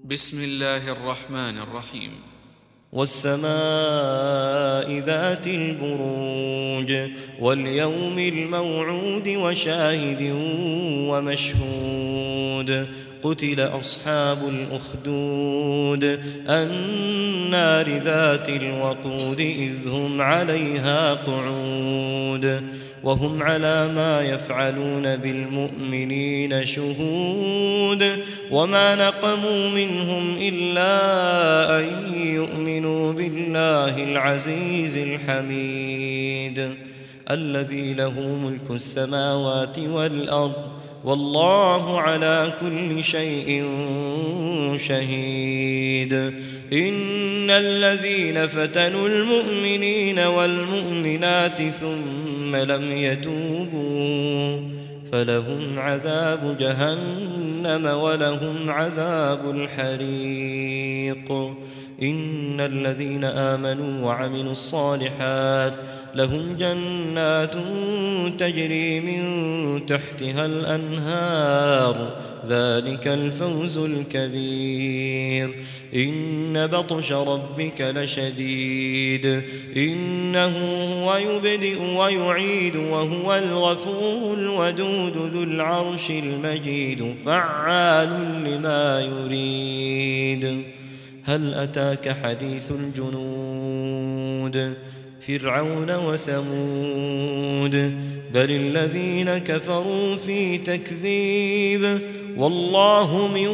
بسم الله الرحمن الرحيم. والسماء ذات البروج واليوم الموعود وشاهد ومشهود قتل أصحاب الأخدود النار ذات الوقود إذ هم عليها قعود وهم على ما يفعلون بالمؤمنين شهود وما نقموا منهم إلا أن يؤمنوا بالله العزيز الحميد الذي له ملك السماوات والأرض والله على كل شيء شهيد إن الذين فتنوا المؤمنين والمؤمنات ثم لم يتوبوا فلهم عذاب جهنم ولهم عذاب الحريق إن الذين آمنوا وعملوا الصالحات لهم جنات تجري من تحتها الأنهار ذلك الفوز الكبير إن بطش ربك لشديد إنه هو يبدئ ويعيد وهو الغفور الودود ذو العرش المجيد فعال لما يريد هل أتاك حديث الجنود فرعون وثمود بل الذين كفروا في تكذيب والله من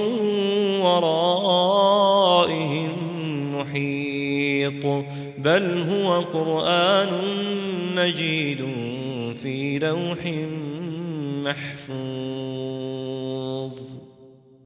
ورائهم محيط بل هو قرآن مجيد في لوح محفوظ.